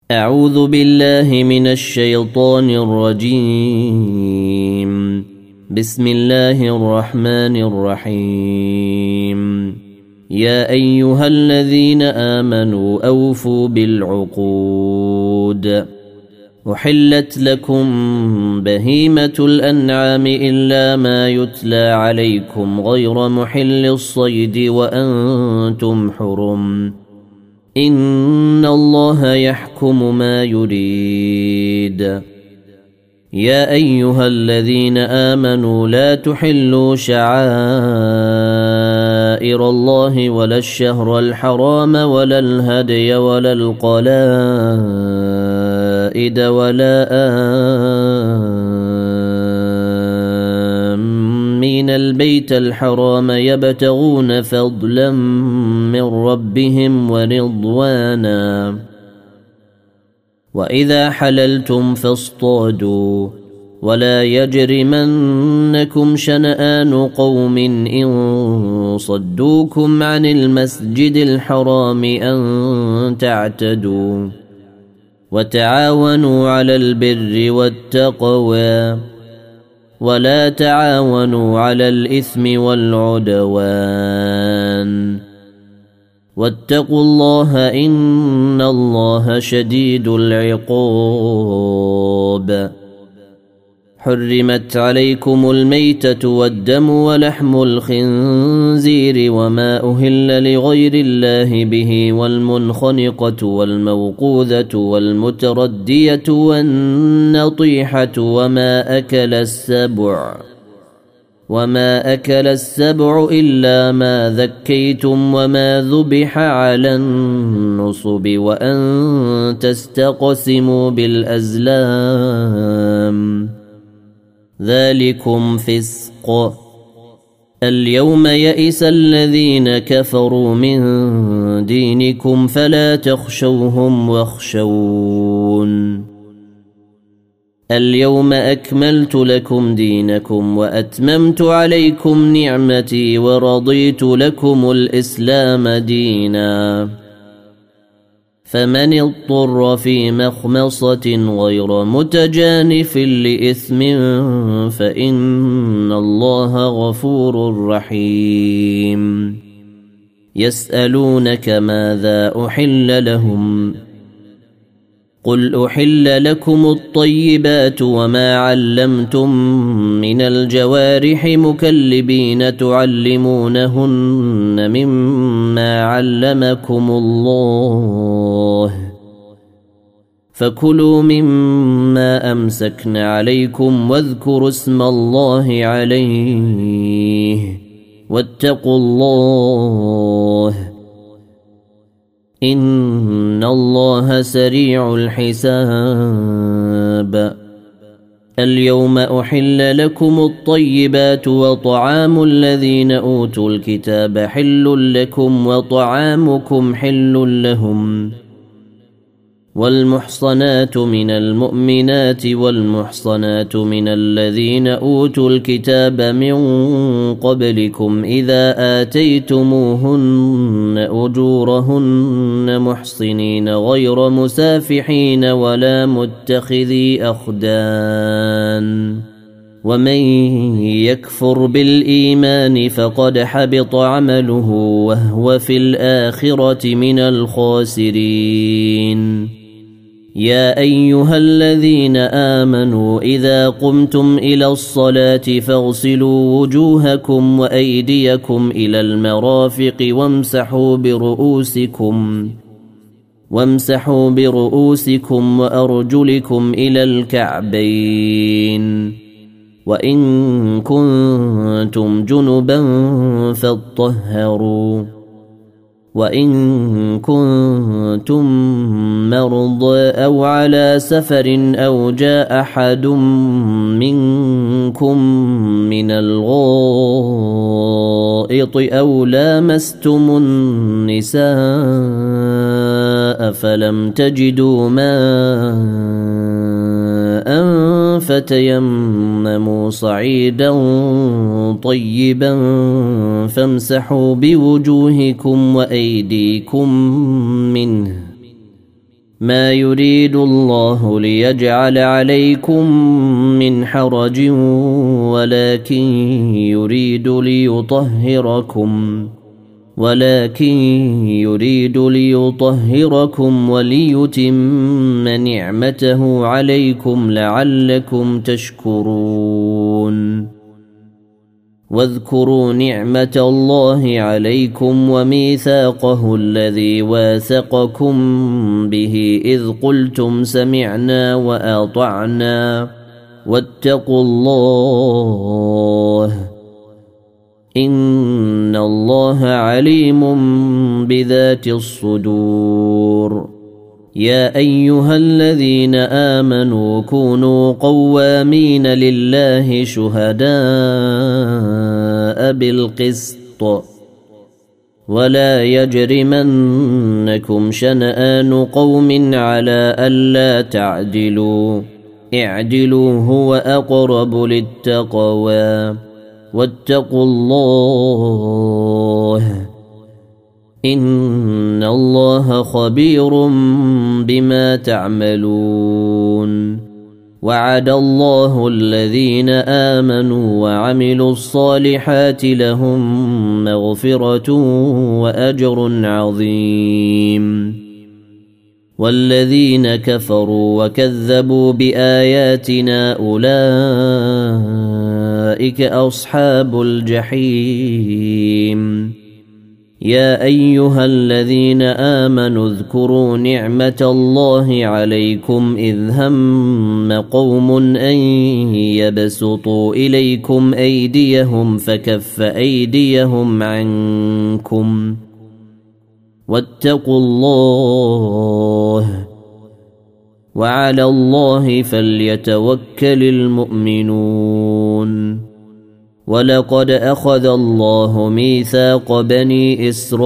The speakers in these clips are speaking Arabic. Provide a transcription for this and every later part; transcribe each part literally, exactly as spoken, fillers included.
أعوذ بالله من الشيطان الرجيم. بسم الله الرحمن الرحيم. يا أيها الذين آمنوا أوفوا بالعقود. أحلت لكم بهيمة الأنعام إلا ما يتلى عليكم غير محل الصيد وأنتم حرم. إن الله يحكم ما يريد. يا أيها الذين آمنوا لا تحلوا شعائر الله ولا الشهر الحرام ولا الهدي ولا القلائد ولا آمين البيت الحرام يبتغون فضلا من ربهم ورضوانا. وإذا حللتم فاصطادوا ولا يجرمنكم شنآن قوم إن صدوكم عن المسجد الحرام أن تعتدوا. وتعاونوا على البر والتقوى ولا تعاونوا على الإثم والعدوان. واتقوا الله إن الله شديد العقاب. حرمت عليكم الميتة والدم ولحم الخنزير وما أهل لغير الله به والمنخنقة والموقوذة والمتردية والنطيحة وما أكل السبع وما أكل السبع إلا ما ذكيتم وما ذبح على النصب وأن تستقسموا بالأزلام ذلكم فسق. اليوم يئس الذين كفروا من دينكم فلا تخشوهم واخشون. اليوم أكملت لكم دينكم وأتممت عليكم نعمتي ورضيت لكم الإسلام دينا. فمن اضطر في مخمصة غير متجانف لإثم فإن الله غفور رحيم. يسألونك ماذا أحل لهم قل أحل لكم الطيبات وما علمتم من الجوارح مكلبين تعلمونهن مما علمكم الله فكلوا مما أمسكن عليكم واذكروا اسم الله عليه واتقوا الله إن الله سريع الحساب. اليوم أحل لكم الطيبات وطعام الذين أوتوا الكتاب حل لكم وطعامكم حل لهم. والمحصنات من المؤمنات والمحصنات من الذين أوتوا الكتاب من قبلكم إذا آتيتموهن أجورهن محصنين غير مسافحين ولا متخذي أخدان. ومن يكفر بالإيمان فقد حبط عمله وهو في الآخرة من الخاسرين. يا أيها الذين آمنوا إذا قمتم إلى الصلاة فاغسلوا وجوهكم وأيديكم إلى المرافق وامسحوا برؤوسكم وامسحوا برؤوسكم وأرجلكم إلى الكعبين. وإن كنتم جنبا فاطهروا. وإن كنتم مرضى أو على سفر أو جاء أحد منكم من الغائط أو لامستم النساء فلم تجدوا ماء فتيمموا صعيدا طيبا فامسحوا بوجوهكم وأيديكم منه ما يريد الله ليجعل عليكم من حرج ولكن يريد ليطهركم ولكن يريد ليطهركم وليتم نعمته عليكم لعلكم تشكرون واذكروا نعمة الله عليكم وميثاقه الذي واثقكم به إذ قلتم سمعنا وأطعنا واتقوا الله إن الله عليم بذات الصدور يا أيها الذين آمنوا كونوا قوامين لله شهداء بالقسط ولا يجرمنكم شنآن قوم على ألا تعدلوا اعدلوا هو أقرب للتقوى واتقوا الله إن الله خبير بما تعملون وعد الله الذين آمنوا وعملوا الصالحات لهم مغفرة وأجر عظيم والذين كفروا وكذبوا بآياتنا أولئك أصحاب الجحيم يا أيها الذين آمنوا اذكروا نعمة الله عليكم إذ هم قوم أن يبسطوا إليكم أيديهم فكف أيديهم عنكم واتقوا الله وعلى الله فليتوكل المؤمنون ولقد أخذ الله ميثاق بني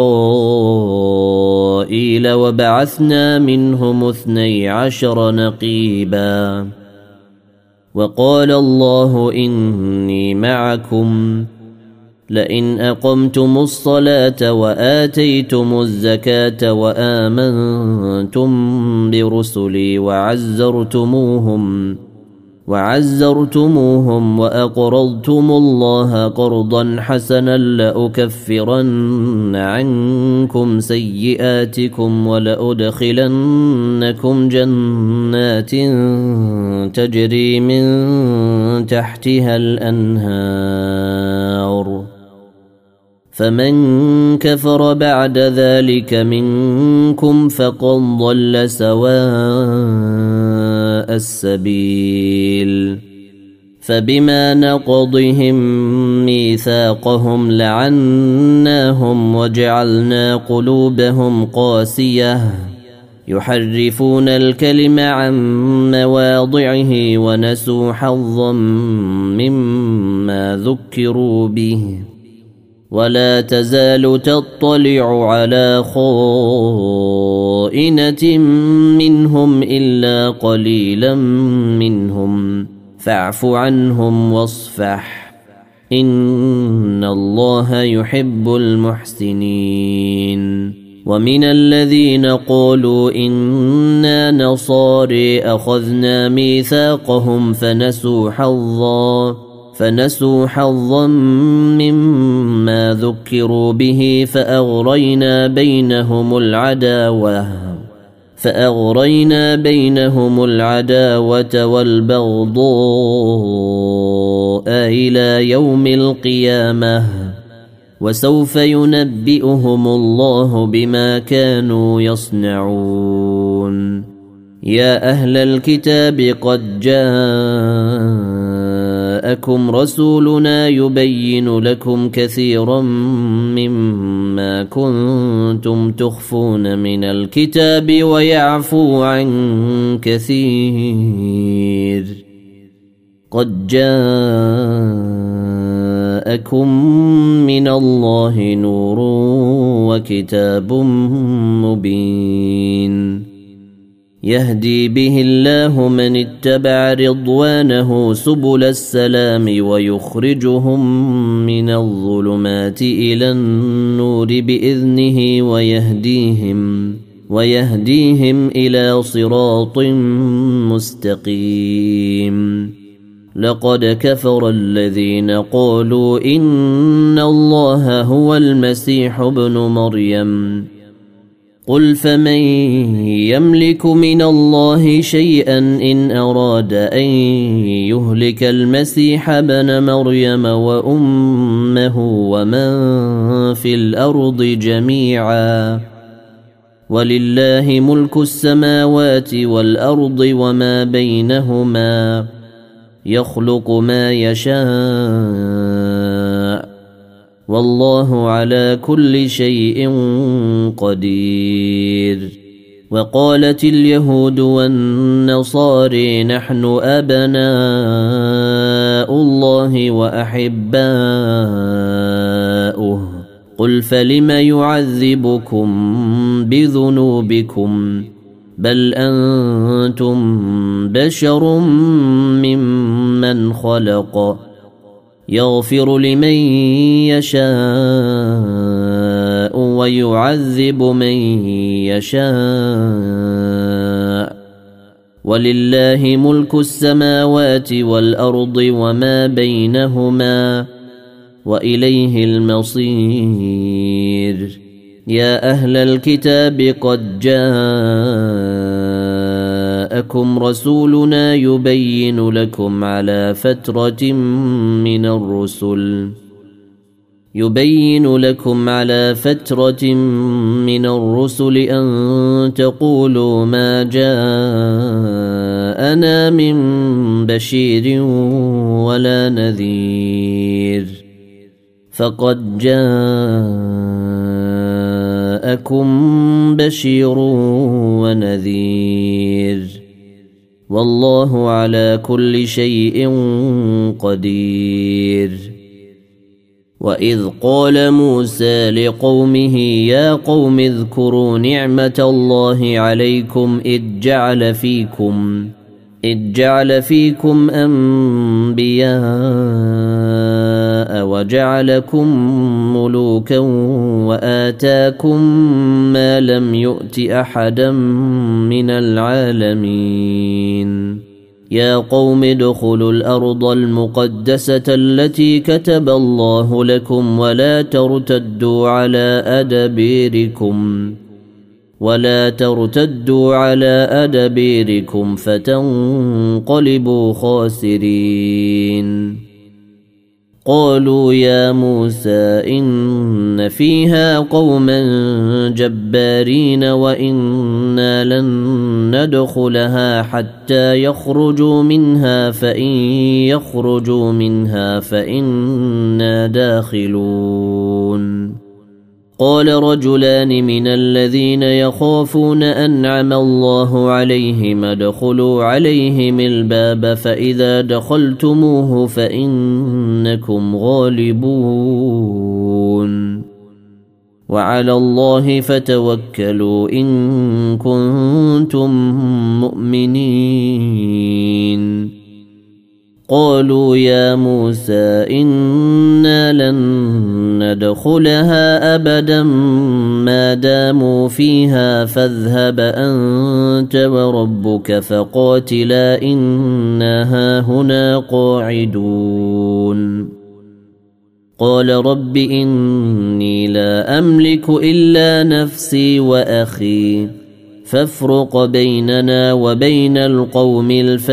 إسرائيل وبعثنا منهم اثني عشر نقيبا وقال الله إني معكم لئن أقمتم الصلاة وآتيتم الزكاة وآمنتم برسلي وعزرتموهم وعزرتموهم وأقرضتم الله قرضا حسنا لأكفرن عنكم سيئاتكم ولأدخلنكم جنات تجري من تحتها الأنهار فمن كفر بعد ذلك منكم فقد ضل سواء السبيل فبما نقضهم ميثاقهم لعناهم وجعلنا قلوبهم قاسية يحرفون الكلم عن مواضعه ونسوا حظا مما ذكروا به ولا تزال تطلع على خائنة منهم إلا قليلا منهم فاعف عنهم واصفح إن الله يحب المحسنين ومن الذين قالوا إنا نصارى أخذنا ميثاقهم فنسوا حظا فنسوا حظا مما ذكروا به فأغرينا بينهم العداوة فأغرينا بينهم العداوة والبغضاء إلى يوم القيامة وسوف ينبئهم الله بما كانوا يصنعون يا أهل الكتاب قد جاءكم رسولنا يبين لكم كثيرا مما كنتم تخفون من الكتاب ويعفو عن كثير قد جاءكم من الله نور وكتاب مبين يهدي به الله من اتبع رضوانه سبل السلام ويخرجهم من الظلمات إلى النور بإذنه ويهديهم ويهديهم إلى صراط مستقيم. لقد كفر الذين قالوا إن الله هو المسيح ابن مريم قل فمن يملك من الله شيئا إن أراد أن يهلك المسيح ابن مريم وأمه ومن في الأرض جميعا ولله ملك السماوات والأرض وما بينهما يخلق ما يشاء والله على كل شيء قدير. وقالت اليهود والنصارى نحن أبناء الله وأحباؤه قل فلم يعذبكم بذنوبكم بل أنتم بشر ممن خلق يغفر لمن يشاء ويعذب من يشاء ولله ملك السماوات والأرض وما بينهما وإليه المصير. يا أهل الكتاب قد جاءكم رسولنا يبين لكم على فترة من الرسل يبين لكم على فترة من الرسل أن تقولوا ما جاءنا من بشير ولا نذير فقد جاءكم بشير ونذير والله على كل شيء قدير. وإذ قال موسى لقومه يا قوم اذكروا نعمة الله عليكم إذ جعل فيكم إذ جعل فيكم أنبياء وجعلكم ملوكا وآتاكم ما لم يؤت أحدا من العالمين. يا قوم ادخلوا الأرض المقدسة التي كتب الله لكم ولا ترتدوا على أدبيركم ولا ترتدوا على أدبيركم فتنقلبوا خاسرين. قالوا يا موسى إن فيها قوما جبارين وإنا لن ندخلها حتى يخرجوا منها فإن يخرجوا منها فإنا داخلون. قال رجلان من الذين يخافون أنعم الله عليهم ادخلوا عليهم الباب فإذا دخلتموه فإنكم غالبون وعلى الله فتوكلوا إن كنتم مؤمنين. قالوا يا موسى إنا لن ندخلها أبدا ما داموا فيها فاذهب أنت وربك فقاتلا إنا هاهنا قاعدون. قال رب إني لا أملك إلا نفسي وأخي فافرق بيننا وبين القوم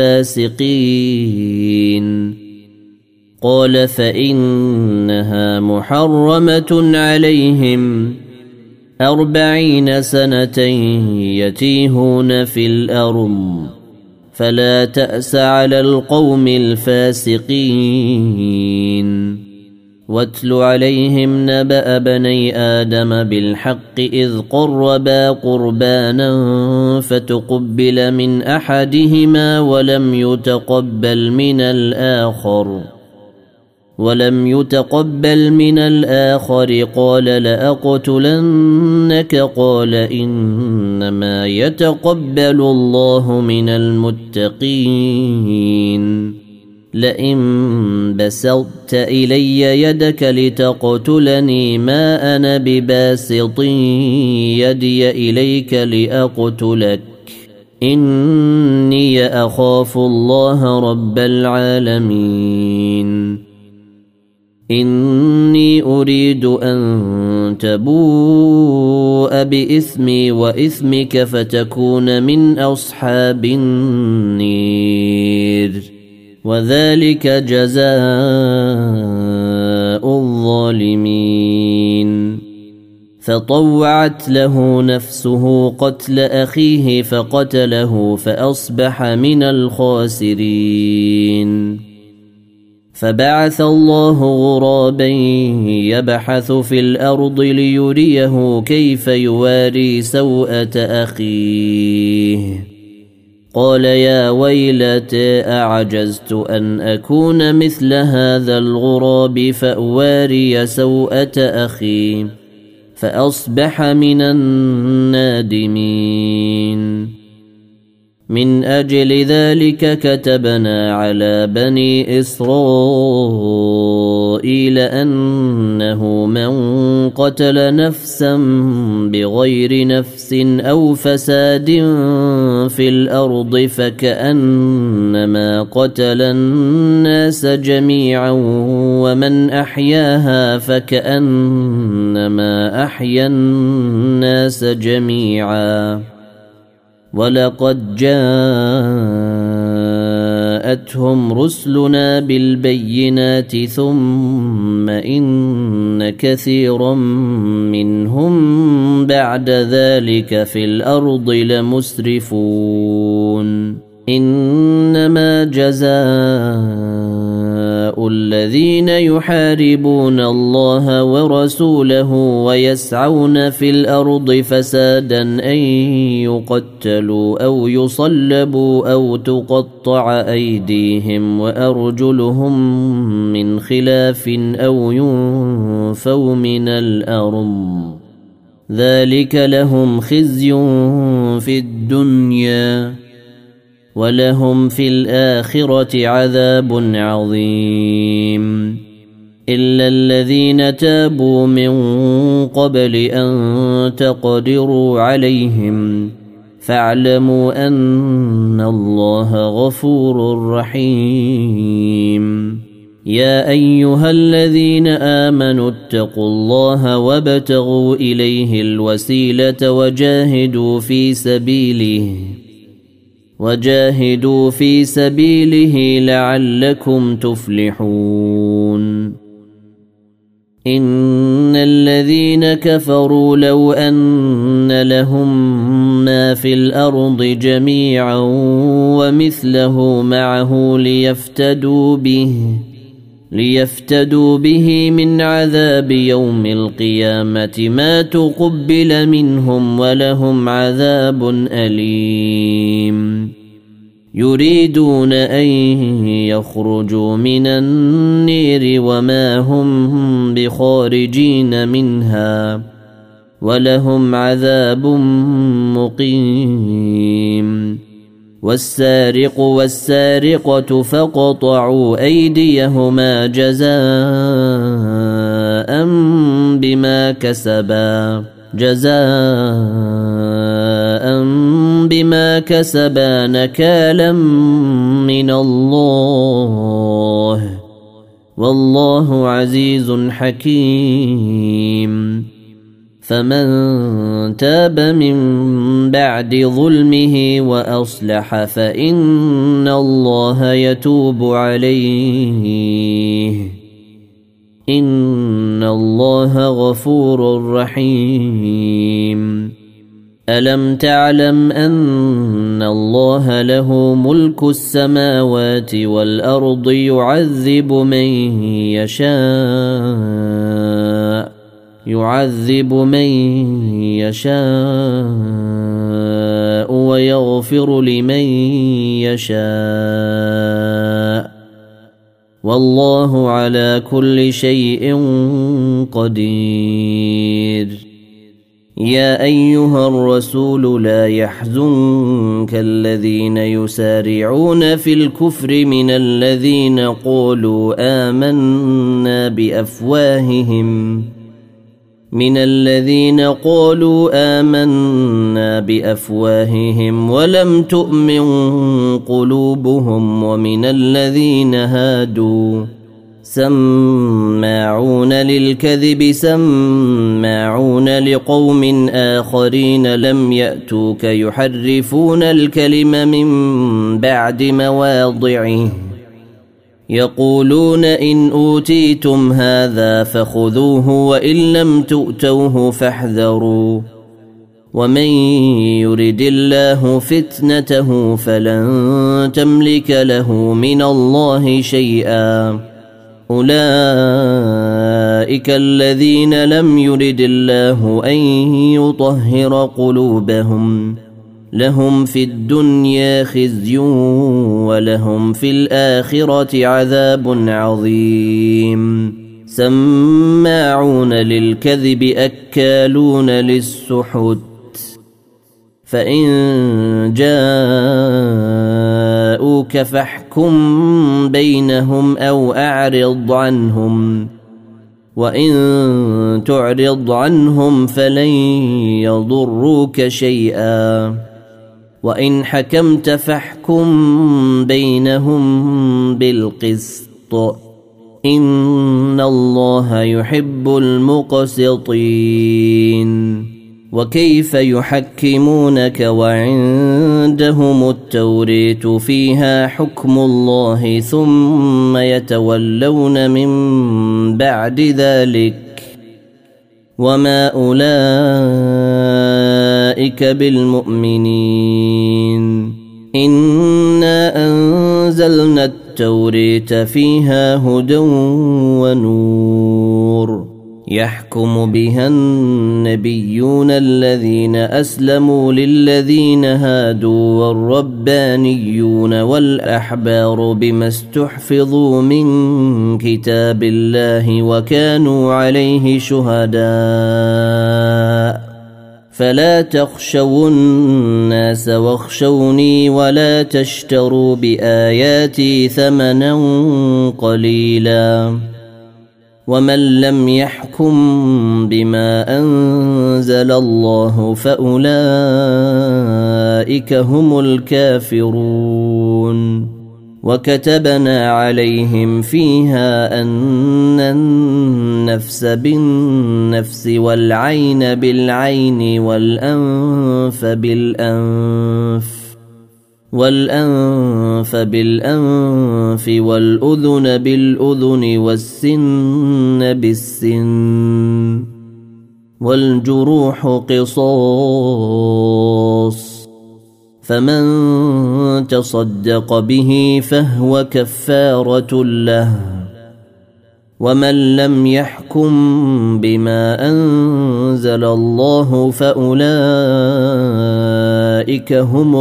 الفاسقين. قال فإنها محرمة عليهم أربعين سنة يتيهون في الأرض فلا تأس على القوم الفاسقين. واتل عليهم نبأ بني آدم بالحق إذ قربا قربانا فتقبل من أحدهما ولم يتقبل من الآخر ولم يتقبل من الآخر قال لأقتلنك قال إنما يتقبل الله من المتقين. لئن بسطت إلي يدك لتقتلني ما أنا بباسط يدي إليك لأقتلك إني أخاف الله رب العالمين إني أريد أن تبوء بإثمي وإثمك فتكون من أصحاب النير وذلك جزاء الظالمين فطوعت له نفسه قتل أخيه فقتله فأصبح من الخاسرين فبعث الله غرابا يبحث في الأرض ليريه كيف يواري سوءة أخيه قال يا ويلتى أعجزت أن أكون مثل هذا الغراب فأواري سوءة أخي فأصبح من النادمين من أجل ذلك كتبنا على بني إسرائيل أنه من قتل نفسا بغير نفس أو فساد في الأرض فكأنما قتل الناس جميعا ومن أحياها فكأنما أحيا الناس جميعا ولقد جاءتهم رسلنا بالبينات ثم إن كثيرا منهم بعد ذلك في الأرض لمسرفون إنما جزاء الذين يحاربون الله ورسوله ويسعون في الأرض فسادا أن يقتلوا أو يصلبوا أو تقطع أيديهم وأرجلهم من خلاف أو ينفوا من الأرض ذلك لهم خزي في الدنيا ولهم في الآخرة عذاب عظيم إلا الذين تابوا من قبل أن تقدروا عليهم فاعلموا أن الله غفور رحيم يا أيها الذين آمنوا اتقوا الله وابتغوا إليه الوسيلة وجاهدوا في سبيله وجاهدوا في سبيله لعلكم تفلحون إن الذين كفروا لو أن لهم ما في الأرض جميعا ومثله معه ليفتدوا به ليفتدوا به من عذاب يوم القيامة ما تقبل منهم ولهم عذاب أليم يريدون أن يخرجوا من النير وما هم بخارجين منها ولهم عذاب مقيم والسارق والسارقة فاقطعوا أيديهما جزاء بما كسبا جزاء بما كسبا نكالا من الله والله عزيز حكيم فمن تاب من بعد ظلمه وأصلح فإن الله يتوب عليه إن الله غفور رحيم ألم تعلم أن الله له ملك السماوات والأرض يعذب من يشاء يعذب من يشاء ويغفر لمن يشاء والله على كل شيء قدير يا أيها الرسول لا يحزنك الذين يسارعون في الكفر من الذين قالوا آمنا بأفواههم من الذين قالوا آمنا بأفواههم ولم تؤمن قلوبهم ومن الذين هادوا سماعون للكذب سماعون لقوم آخرين لم يأتوك يحرفون الكلم من بعد مواضعه يقولون إن أوتيتم هذا فخذوه وإن لم تؤتوه فاحذروا ومن يرد الله فتنته فلن تملك له من الله شيئا أولئك الذين لم يرد الله أن يطهر قلوبهم لهم في الدنيا خزي ولهم في الآخرة عذاب عظيم سماعون للكذب أكالون للسحت فإن جاءوك فاحكم بينهم أو أعرض عنهم وإن تعرض عنهم فلن يضروك شيئا وإن حكمت فاحكم بينهم بالقسط إن الله يحب المقسطين وكيف يحكمونك وعندهم التوريت فيها حكم الله ثم يتولون من بعد ذلك وما أولئك بالمؤمنين إنا أنزلنا التوريت فيها هدى ونور يحكم بها النبيون الذين أسلموا للذين هادوا والربانيون والأحبار بما استحفظوا من كتاب الله وكانوا عليه شهداء فلا تخشوا الناس واخشوني ولا تشتروا بآياتي ثمنا قليلا ومن لم يحكم بما أنزل الله فأولئك هم الكافرون وكتبنا عليهم فيها أن النفس بالنفس والعين بالعين والأنف بالأنف والأنف بالأنف والأذن بالأذن والسن بالسن والجروح قصاص فمن تصدق به فهو كفارة له ومن لم يحكم بما أنزل الله فأولئك هم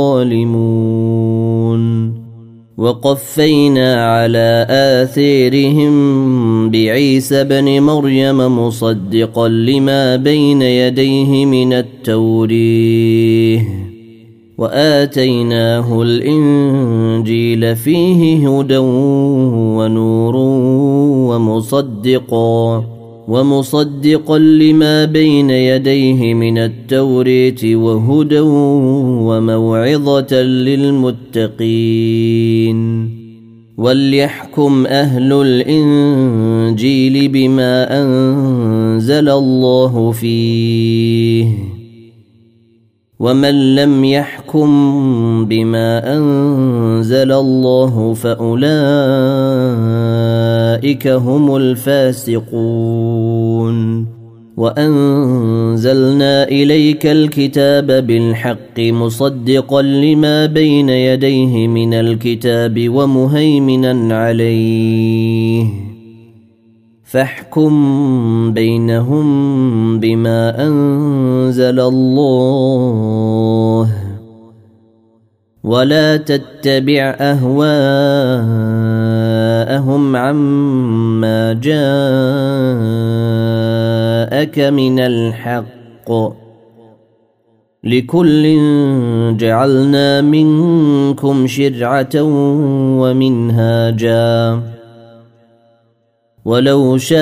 الظالمون وقفينا على آثارهم بعيسى بن مريم مصدقا لما بين يديه من التوريه وآتيناه الإنجيل فيه هدى ونور ومصدقا ومصدقا لما بين يديه من التوريت وهدى وموعظة للمتقين وليحكم أهل الإنجيل بما أنزل الله فيه ومن لم يحكم بما أنزل الله فأولئك هم الفاسقون وأنزلنا إليك الكتاب بالحق مصدقا لما بين يديه من الكتاب ومهيمنا عليه فاحكم بينهم بما أنزل الله ولا تتبع أهواءهم عما جاءك من الحق لكل جعلنا منكم شرعة ومنهاجا ولو شاء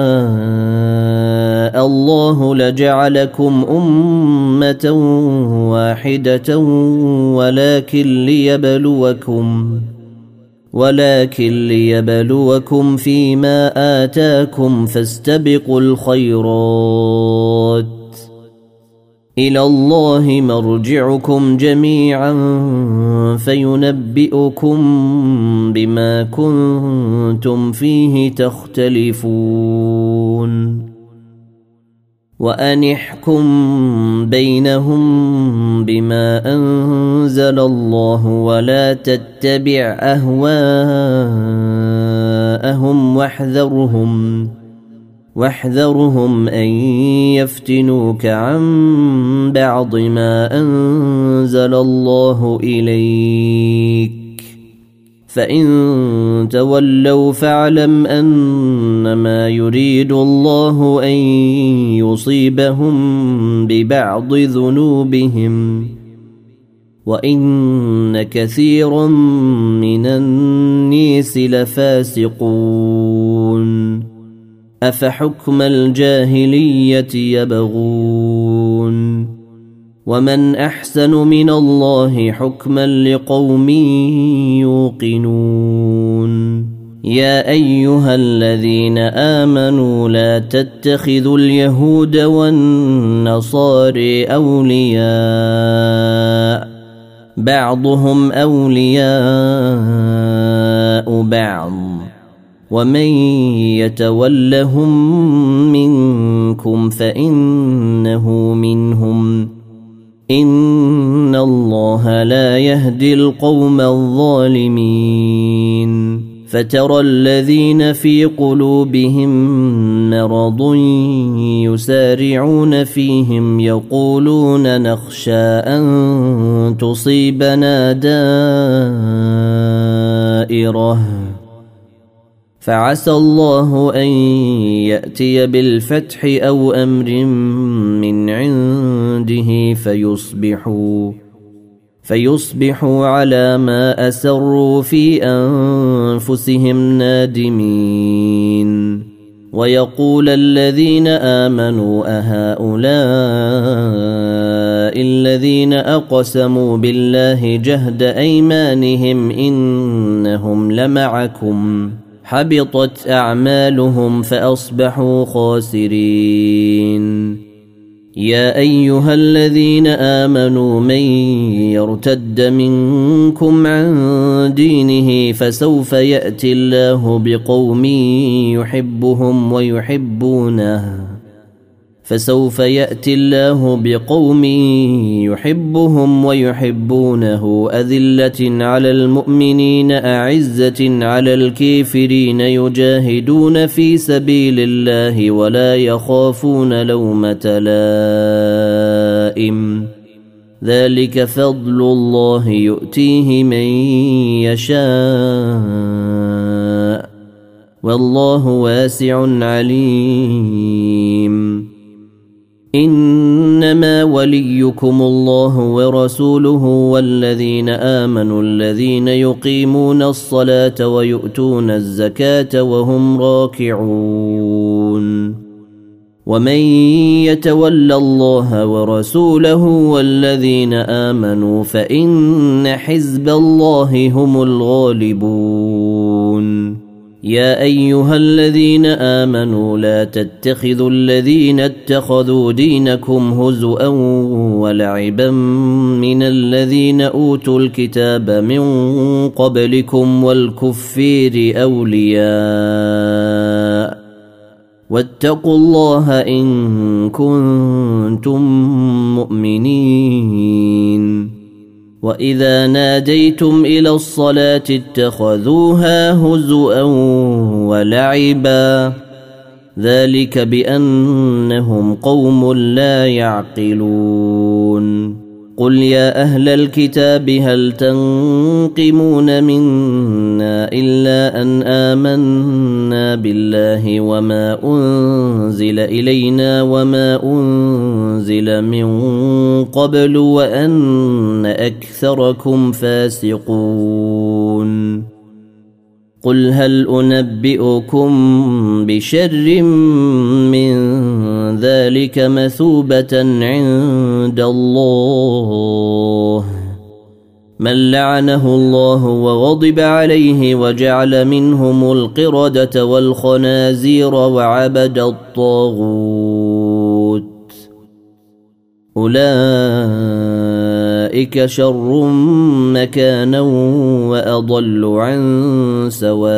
الله لجعلكم أمة واحدة ولكن ليبلوكم ولكن ليبلوكم فيما آتاكم فاستبقوا الخيرات إلى الله مرجعكم جميعا فينبئكم بما كنتم فيه تختلفون وأن احكم بينهم بما أنزل الله ولا تتبع أهواءهم واحذرهم واحذرهم أن يفتنوك عن بعض ما أنزل الله إليك فإن تولوا فاعلم أنما يريد الله أن يصيبهم ببعض ذنوبهم وإن كثيرا من الناس لفاسقون أفحكم الجاهلية يبغون ومن أحسن من الله حكما لقوم يوقنون يا أيها الذين آمنوا لا تتخذوا اليهود والنصارى أولياء بعضهم أولياء بعض ومن يتولهم منكم فإنه منهم إن الله لا يهدي القوم الظالمين فترى الذين في قلوبهم مرض يسارعون فيهم يقولون نخشى أن تصيبنا دائرة فعسى الله أن يأتي بالفتح أو أمر من عنده فيصبحوا فيصبحوا على ما أسروا في أنفسهم نادمين ويقول الذين آمنوا أهؤلاء الذين أقسموا بالله جهد أيمانهم إنهم لمعكم حبطت أعمالهم فأصبحوا خاسرين يا أيها الذين آمنوا من يرتد منكم عن دينه فسوف يأتي الله بقوم يحبهم ويحبونه فسوف يأتي الله بقوم يحبهم ويحبونه أذلة على المؤمنين أعزة على الكافرين يجاهدون في سبيل الله ولا يخافون لومة لائم ذلك فضل الله يؤتيه من يشاء والله واسع عليم إنما وليكم الله ورسوله والذين آمنوا الذين يقيمون الصلاة ويؤتون الزكاة وهم راكعون ومن يتول الله ورسوله والذين آمنوا فإن حزب الله هم الغالبون يا أيها الذين آمنوا لا تتخذوا الذين اتخذوا دينكم هزؤا ولعبا من الذين أوتوا الكتاب من قبلكم والكفير أولياء واتقوا الله إن كنتم مؤمنين وإذا ناديتم إلى الصلاة اتخذوها هزؤا ولعبا ذلك بأنهم قوم لا يعقلون قل يا أهل الكتاب هل تنقمون منا إلا أن آمنا بالله وما أنزل إلينا وما أنزل من قبل وأن أكثركم فاسقون قل هل أنبئكم بشر من ذلك مثوبة عند الله من لعنه الله وغضب عليه وجعل منهم القردة والخنازير وعبد الطاغوت أولئك شر مكانا وأضل عن سواء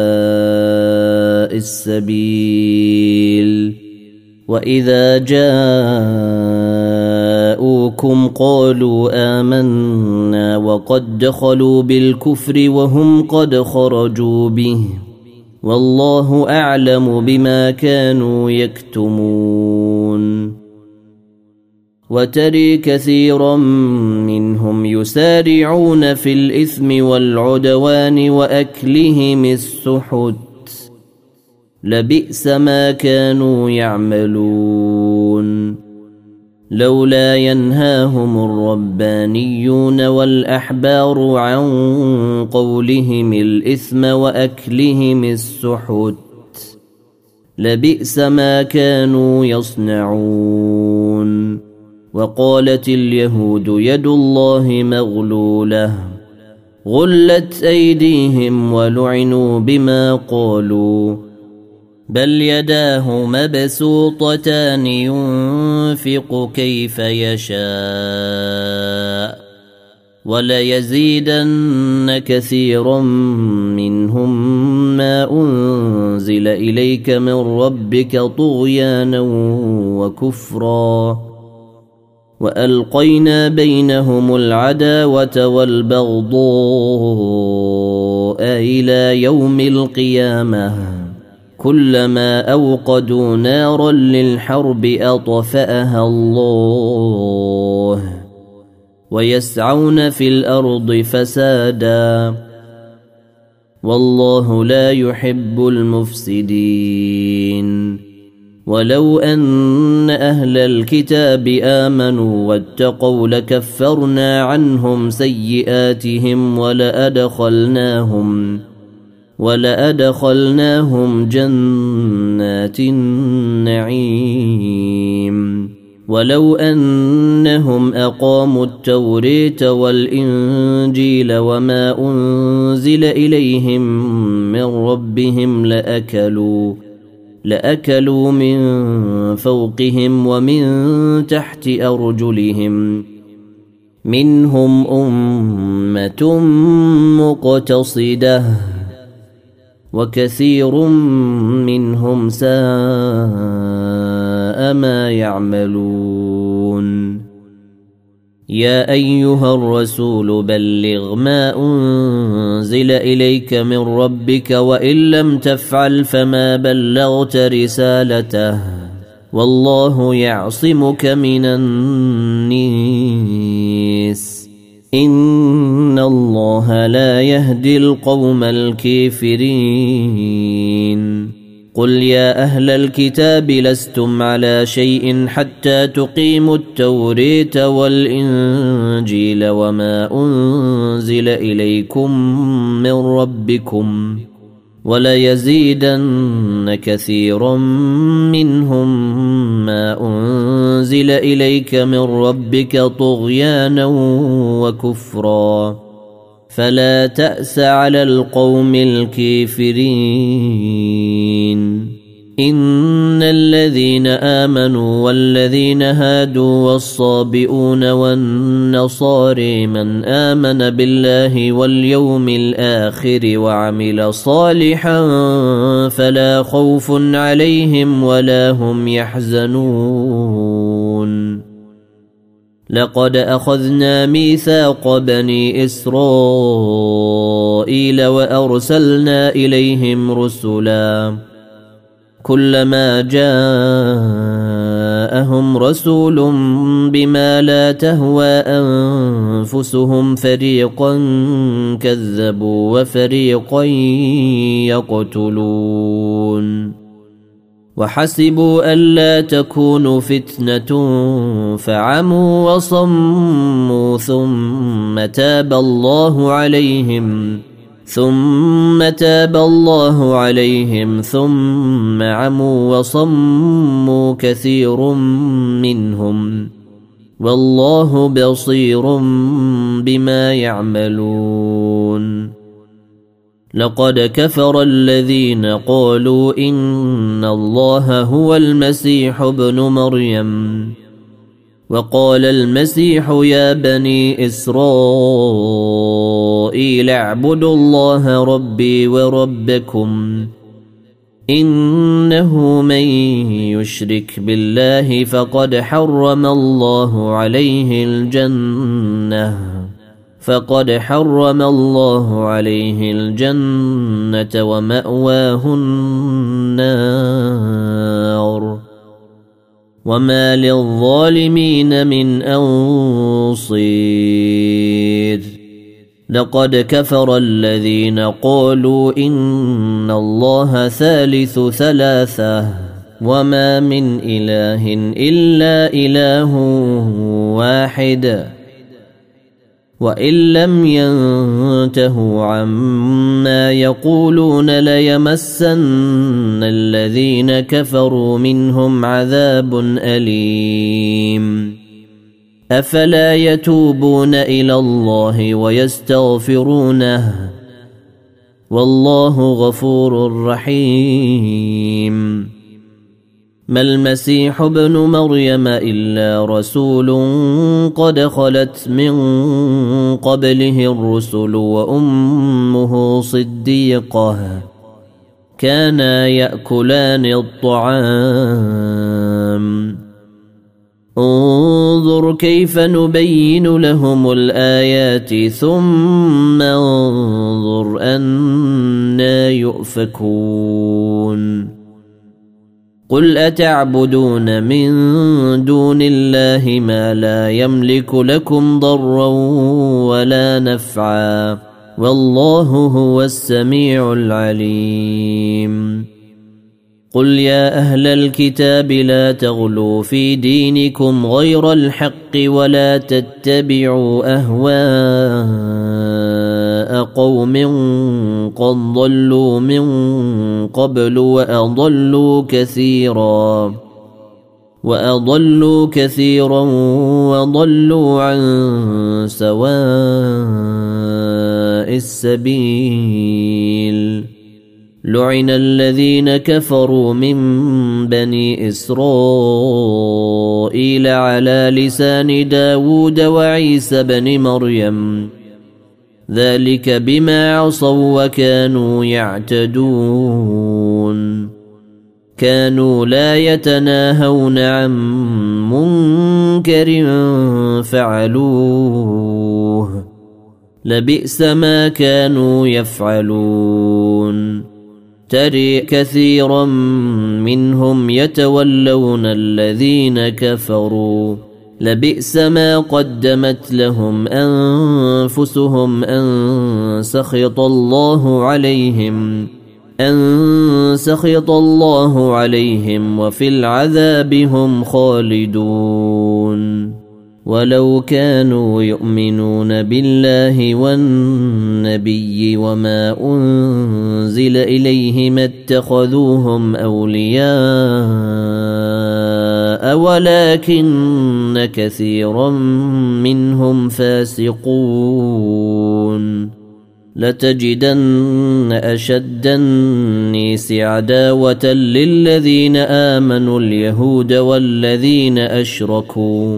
السبيل وإذا جاءوكم قالوا آمنا وقد دخلوا بالكفر وهم قد خرجوا به والله أعلم بما كانوا يكتمون وتري كثيرا منهم يسارعون في الإثم والعدوان وأكلهم السحت لبئس ما كانوا يعملون لولا ينهاهم الربانيون والأحبار عن قولهم الإثم وأكلهم السحت لبئس ما كانوا يصنعون وقالت اليهود يد الله مغلولة غلت أيديهم ولعنوا بما قالوا بل يداه مبسوطتان ينفق كيف يشاء وليزيدن كثيرا منهم ما أنزل إليك من ربك طغيانا وكفرا وألقينا بينهم العداوة والبغضاء إلى يوم القيامة كلما أوقدوا نارا للحرب أطفأها الله ويسعون في الأرض فسادا والله لا يحب المفسدين ولو أن أهل الكتاب آمنوا واتقوا لكفرنا عنهم سيئاتهم ولأدخلناهم ولأدخلناهم جنات النعيم ولو أنهم أقاموا التوريت والإنجيل وما أنزل إليهم من ربهم لأكلوا لأكلوا من فوقهم ومن تحت أرجلهم منهم أمة مقتصدة وكثير منهم ساء ما يعملون يا أيها الرسول بلغ ما أنزل إليك من ربك وإن لم تفعل فما بلغت رسالته والله يعصمك من الناس إن الله لا يهدي القوم الكافرين قل يا أهل الكتاب لستم على شيء حتى تقيموا التوريت والإنجيل وما أنزل إليكم من ربكم وليزيدن كثيرا منهم ما أنزل إليك من ربك طغيانا وكفرا فلا تأس على القوم الكافرين إن الذين آمنوا والذين هادوا والصابئون والنصارى من آمن بالله واليوم الآخر وعمل صالحا فلا خوف عليهم ولا هم يحزنون لقد أخذنا ميثاق بني إسرائيل وأرسلنا إليهم رسلا كلما جاءهم جاءهم رسول بما لا تهوى أنفسهم فريقا كذبوا وفريقا يقتلون وحسبوا ألا تكون فتنة فعموا وصموا ثم تاب الله عليهم ثم تاب الله عليهم ثم عموا وصموا كثير منهم والله بصير بما يعملون لقد كفر الذين قالوا إن الله هو المسيح ابن مريم وقال المسيح يا بني إسرائيل اعبدوا الله ربي وربكم إنه من يشرك بالله فقد حرم الله عليه الجنة فقد حرم الله عليه الجنة ومأواه النار وما للظالمين من أنصير لقد كفر الذين قالوا إن الله ثالث ثلاثة وما من إله إلا إله واحد وإن لم ينتهوا عما يقولون ليمسن الذين كفروا منهم عذاب أليم أفلا يتوبون إلى الله ويستغفرونه والله غفور رحيم ما المسيح ابن مريم إلا رسول قد خلت من قبله الرسل وأمه صديقة كانا يأكلان الطعام انظر كيف نبين لهم الآيات ثم انظر أنا يؤفكون قل أتعبدون من دون الله ما لا يملك لكم ضرا ولا نفعا والله هو السميع العليم قل يا أهل الكتاب لا تغلوا في دينكم غير الحق ولا تتبعوا أهواء قوم قد ضلوا من قبل وأضلوا كثيرا وأضلوا كثيرا وضلوا عن سواء السبيل لعن الذين كفروا من بني إسرائيل على لسان داود وعيسى بن مريم ذلك بما عصوا وكانوا يعتدون كانوا لا يتناهون عن منكر فعلوه لبئس ما كانوا يفعلون ترى كثيرا منهم يتولون الذين كفروا لبئس ما قدمت لهم أنفسهم أن سخط الله عليهم أن سخط الله عليهم وفي العذاب هم خالدون ولو كانوا يؤمنون بالله والنبي وما أنزل إليه ما اتخذوهم أولياء ولكن كثيرا منهم فاسقون لتجدن أشد الناس عداوة للذين آمنوا اليهود والذين أشركوا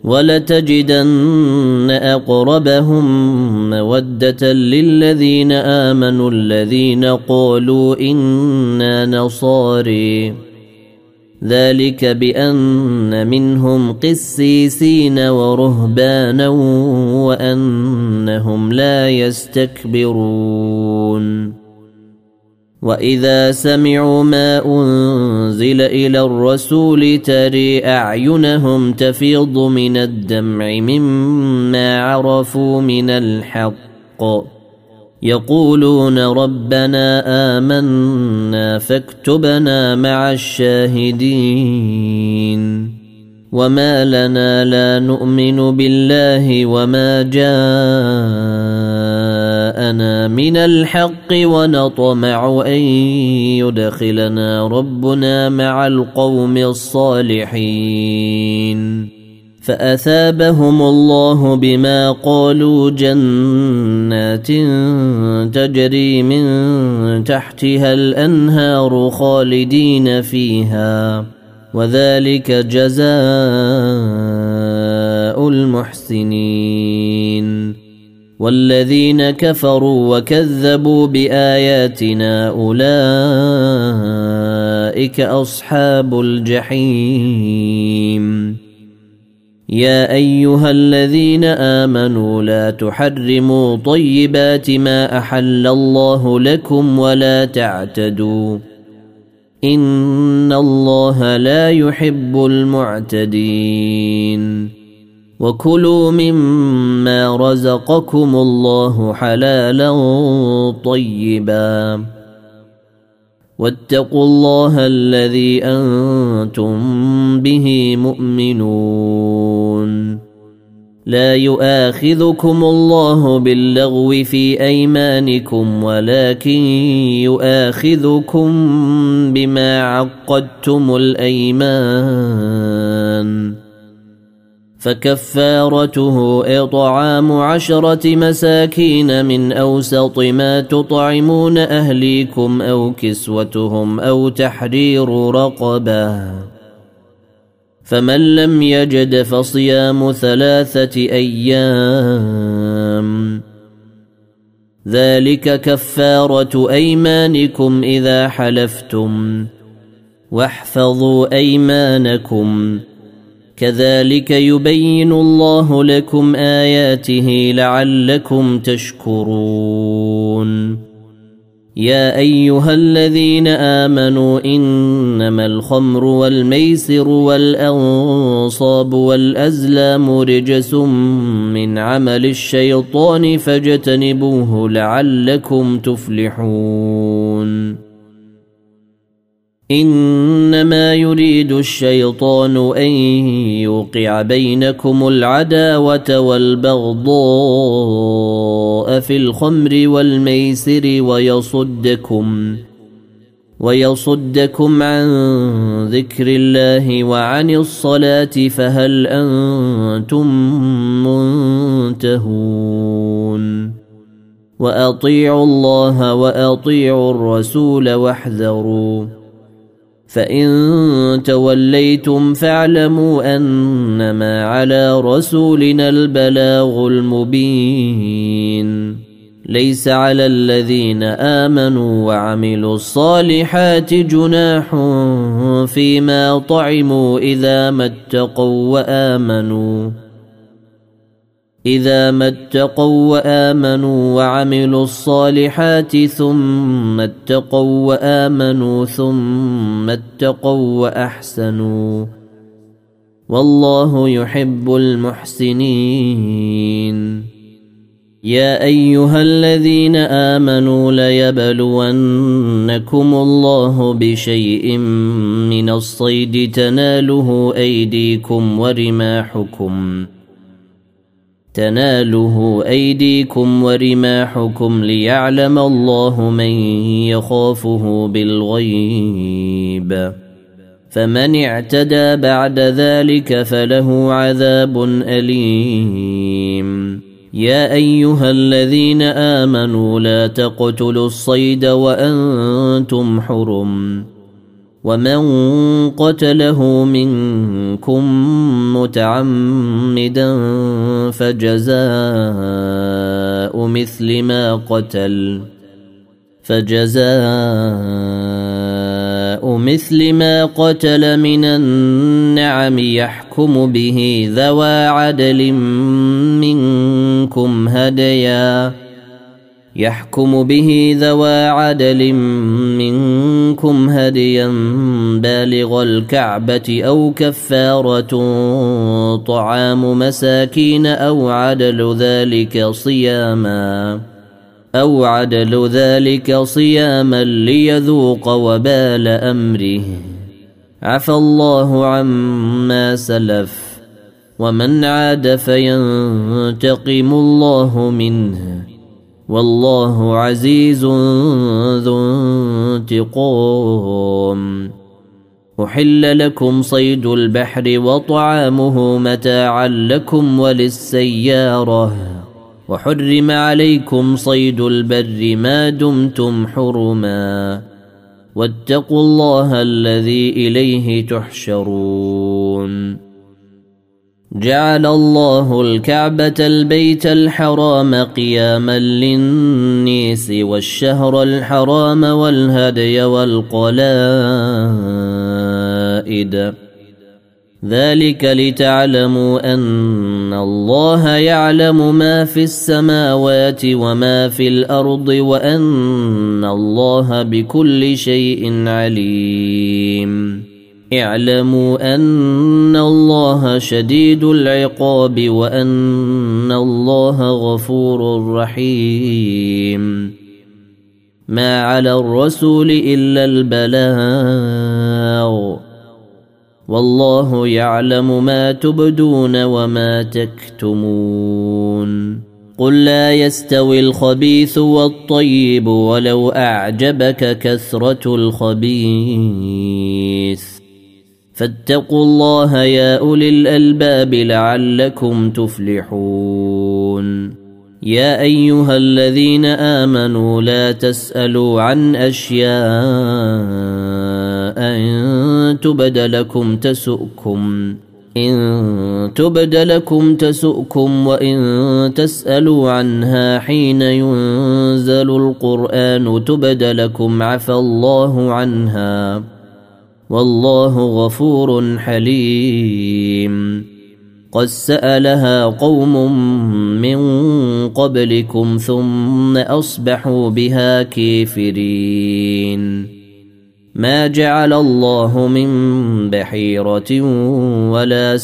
ولتجدن أقربهم مودة للذين آمنوا الذين قالوا إنا نصاري ذلك بأن منهم قسيسين ورهبانا وأنهم لا يستكبرون وإذا سمعوا ما أنزل إلى الرسول ترى أعينهم تفيض من الدمع مما عرفوا من الحق يقولون ربنا آمنا فاكتبنا مع الشاهدين وما لنا لا نؤمن بالله وما جاءنا من الحق ونطمع أن يدخلنا ربنا مع القوم الصالحين فأثابهم الله بما قالوا جنات تجري من تحتها الأنهار خالدين فيها وذلك جزاء المحسنين والذين كفروا وكذبوا بآياتنا أولئك أصحاب الجحيم يا أيها الذين آمنوا لا تحرموا طيبات ما أحل الله لكم ولا تعتدوا إن الله لا يحب المعتدين وكلوا مما رزقكم الله حلالا طيبا واتقوا الله الذي أنتم به مؤمنون لا يؤاخذكم الله باللغو في أيمانكم ولكن يؤاخذكم بما عقدتم الأيمان فكفارته إطعام عشرة مساكين من أوسط ما تطعمون أهليكم أو كسوتهم أو تحرير رقبة فمن لم يجد فصيام ثلاثة أيام ذلك كفارة أيمانكم إذا حلفتم واحفظوا أيمانكم كذلك يبين الله لكم آياته لعلكم تشكرون يا أيها الذين آمنوا إنما الخمر والميسر والأنصاب والأزلام رجس من عمل الشيطان فاجتنبوه لعلكم تفلحون إنما يريد الشيطان أن يوقع بينكم العداوة والبغضاء في الخمر والميسر ويصدكم ويصدكم عن ذكر الله وعن الصلاة فهل أنتم منتهون وأطيعوا الله وأطيعوا الرسول واحذروا فإن توليتم فاعلموا أنما على رسولنا البلاغ المبين ليس على الذين آمنوا وعملوا الصالحات جناح فيما طعموا إذا ما اتقوا وآمنوا إذا ما اتقوا وآمنوا وعملوا الصالحات ثم اتقوا وآمنوا ثم اتقوا وأحسنوا والله يحب المحسنين يا أيها الذين آمنوا ليبلونكم الله بشيء من الصيد تناله أيديكم ورماحكم تناله أيديكم ورماحكم ليعلم الله من يخافه بالغيب فمن اعتدى بعد ذلك فله عذاب أليم يا أيها الذين آمنوا لا تقتلوا الصيد وأنتم حرم ومن قتله منكم متعمدا فجزاء مثل ما قتل فجزاء مثل ما قتل من النعم يحكم به ذوى عدل منكم هديا يحكم به ذوى عدل منكم هديا بالغ الكعبة أو كفارة طعام مساكين أو عدل ذلك صياما أو عدل ذلك صياما ليذوق وبال أمره عفى الله عما سلف ومن عاد فينتقم الله منه والله عزيز ذو انتقام. أحل لكم صيد البحر وطعامه متاعا لكم وللسيارة وحرم عليكم صيد البر ما دمتم حرما واتقوا الله الذي إليه تحشرون. جعل الله الكعبة البيت الحرام قياما للناس والشهر الحرام والهدي والقلائد ذلك لتعلموا أن الله يعلم ما في السماوات وما في الأرض وأن الله بكل شيء عليم. اعلموا أن الله شديد العقاب وأن الله غفور رحيم. ما على الرسول إلا البلاغ والله يعلم ما تبدون وما تكتمون. قل لا يستوي الخبيث والطيب ولو أعجبك كثرة الخبيث فاتقوا الله يا أولي الألباب لعلكم تفلحون. يا أيها الذين آمنوا لا تسألوا عن أشياء إن تبد لكم تسؤكم إن تبد لكم تسؤكم وإن تسألوا عنها حين ينزل القرآن تبد لكم عفى الله عنها والله غفور حليم. قد سألها قوم من قبلكم ثم أصبحوا بها كافرين. ما جعل الله من بحيرة ولا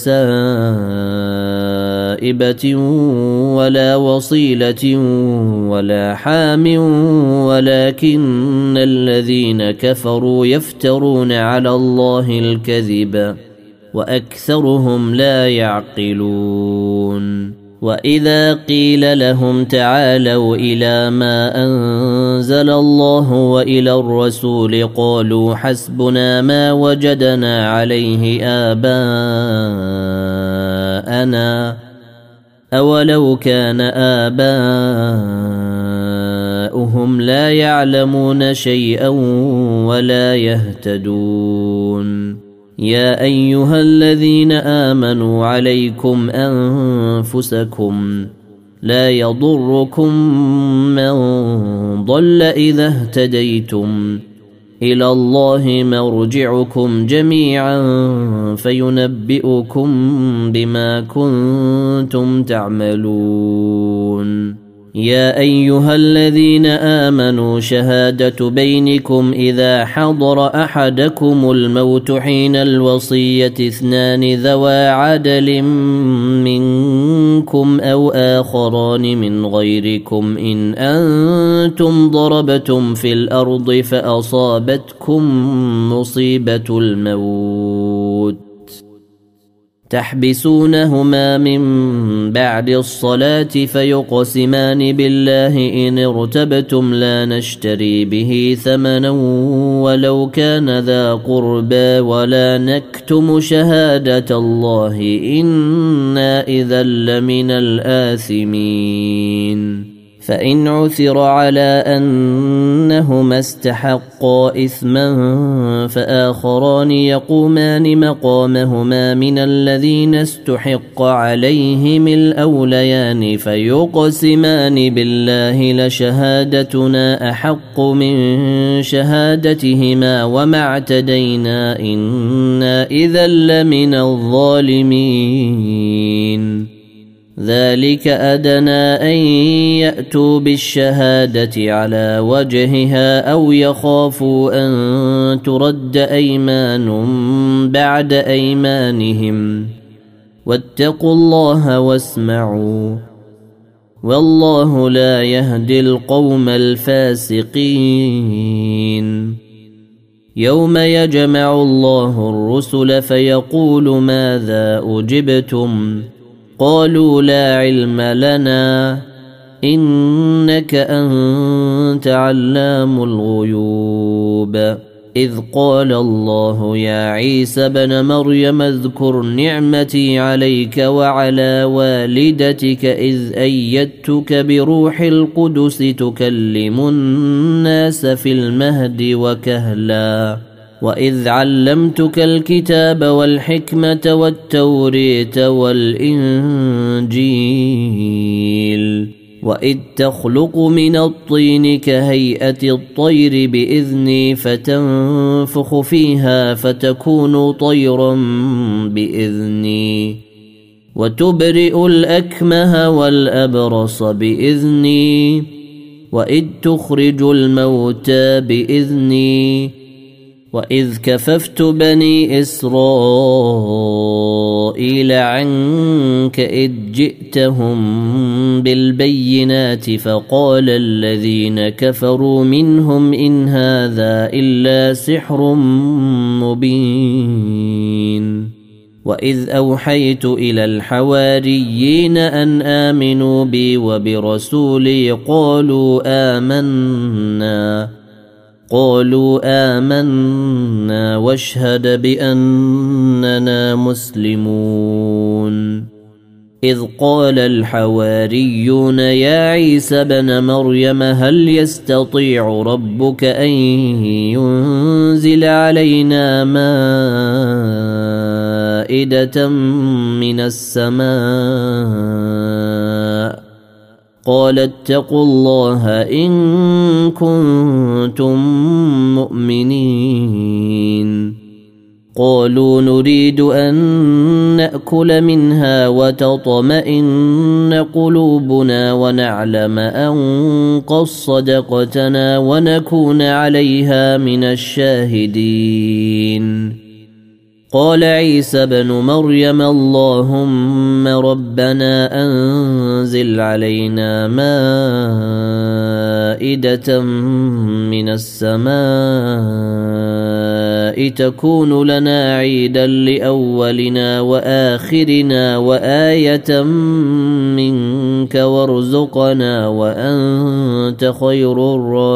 سائبة ولا وصيلة ولا حام ولكن الذين كفروا يفترون على الله الكذب وأكثرهم لا يعقلون. وإذا قيل لهم تعالوا إلى ما أنزل الله وإلى الرسول قالوا حسبنا ما وجدنا عليه آباءنا أولو كان آباؤهم لا يعلمون شيئا ولا يهتدون. يا أيها الذين آمنوا عليكم أنفسكم لا يضركم من ضل إذا اهتديتم إلى الله مرجعكم جميعا فينبئكم بما كنتم تعملون. يا أيها الذين آمنوا شهادة بينكم إذا حضر أحدكم الموت حين الوصية اثنان ذوى عدل منكم أو آخران من غيركم إن أنتم ضربتم في الأرض فأصابتكم مصيبة الموت تحبسونهما من بعد الصلاة فيقسمان بالله إن ارتبتم لا نشتري به ثمنا ولو كان ذا قربى ولا نكتم شهادة الله إنا إذا لمن الآثمين. فإن عثر على أنهما استحقا إثما فآخران يقومان مقامهما من الذين استحق عليهم الأوليان فيقسمان بالله لشهادتنا أحق من شهادتهما وما اعتدينا إنا إذا لمن الظالمين. ذلك أدنى أن يأتوا بالشهادة على وجهها أو يخافوا أن ترد أيمان بعد أيمانهم واتقوا الله واسمعوا والله لا يهدي القوم الفاسقين يوم يجمع الله الرسل فيقول ماذا أجبتم قالوا لا علم لنا إنك أنت علام الغيوب إذ قال الله يا عيسى بن مريم اذكر نعمتي عليك وعلى والدتك إذ أيدتك بروح القدس تكلم الناس في المهد وكهلا وإذ علمتك الكتاب والحكمة والتوريت والإنجيل وإذ تخلق من الطين كهيئة الطير بإذني فتنفخ فيها فتكون طيرا بإذني وتبرئ الأكمه والأبرص بإذني وإذ تخرج الموتى بإذني وإذ كففت بني إسرائيل عنك إذ جئتهم بالبينات فقال الذين كفروا منهم إن هذا إلا سحر مبين وإذ أوحيت إلى الحواريين أن آمنوا بي وبرسولي قالوا آمنا قالوا آمنا واشهد بأننا مسلمون إذ قال الحواريون يا عيسى بن مريم هل يستطيع ربك أن ينزل علينا مائدة من السماء قال اتقوا الله إن كنتم مؤمنين قالوا نريد أن نأكل منها وتطمئن قلوبنا ونعلم أن قد صدقتنا ونكون عليها من الشاهدين قال عيسى بن مريم اللهم ربنا أنزل علينا مائدة من السماء تكون لنا عيدا لأولنا وآخرنا وآية منك وارزقنا وأنت خير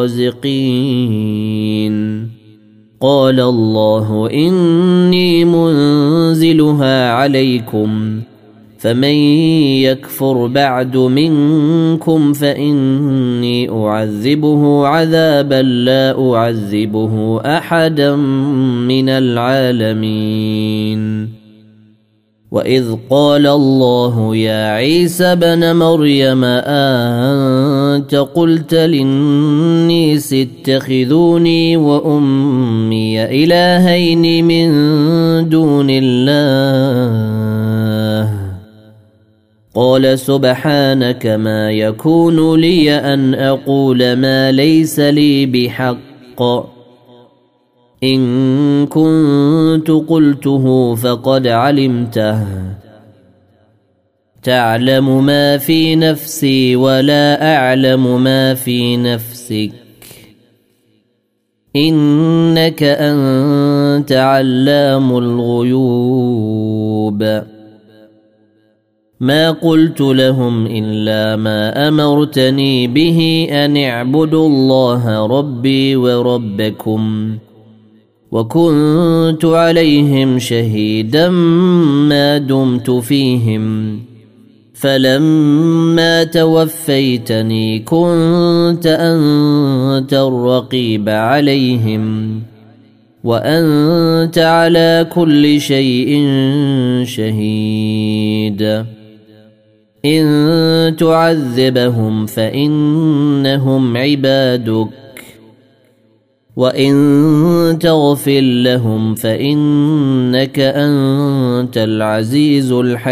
الرازقين قال الله إني منزلها عليكم فمن يكفر بعد منكم فإني أعذبه عذابا لا أعذبه أحدا من العالمين وإذ قال الله يا عيسى بن مريم أنت قلت للناس اتخذوني وأمي إلهين من دون الله قال سبحانك ما يكون لي أن أقول ما ليس لي بحق إن كنت قلته فقد علمته تعلم ما في نفسي ولا أعلم ما في نفسك إنك أنت علام الغيوب ما قلت لهم إلا ما أمرتني به أن اعبدوا الله ربي وربكم وكنت عليهم شهيدا ما دمت فيهم فلما توفيتني كنت أنت الرقيب عليهم وأنت على كل شيء شهيد إن تعذبهم فإنهم عبادك وإن تغفر لهم فإنك أنت العزيز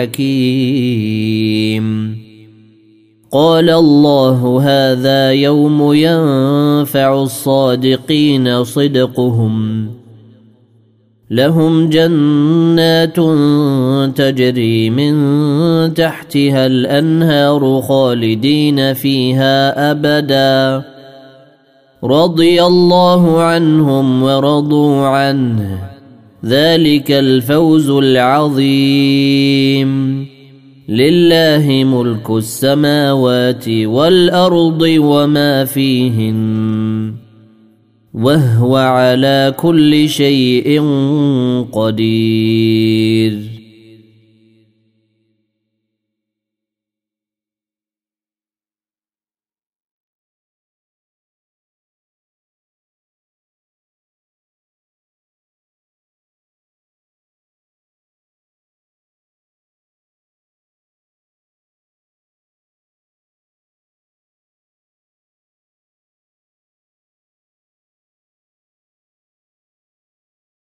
الحكيم. قال الله هذا يوم ينفع الصادقين صدقهم، لهم جنات تجري من تحتها الأنهار خالدين فيها أبدا، رضي الله عنهم ورضوا عنه، ذلك الفوز العظيم. لله ملك السماوات والأرض وما فيهن، وهو على كل شيء قدير.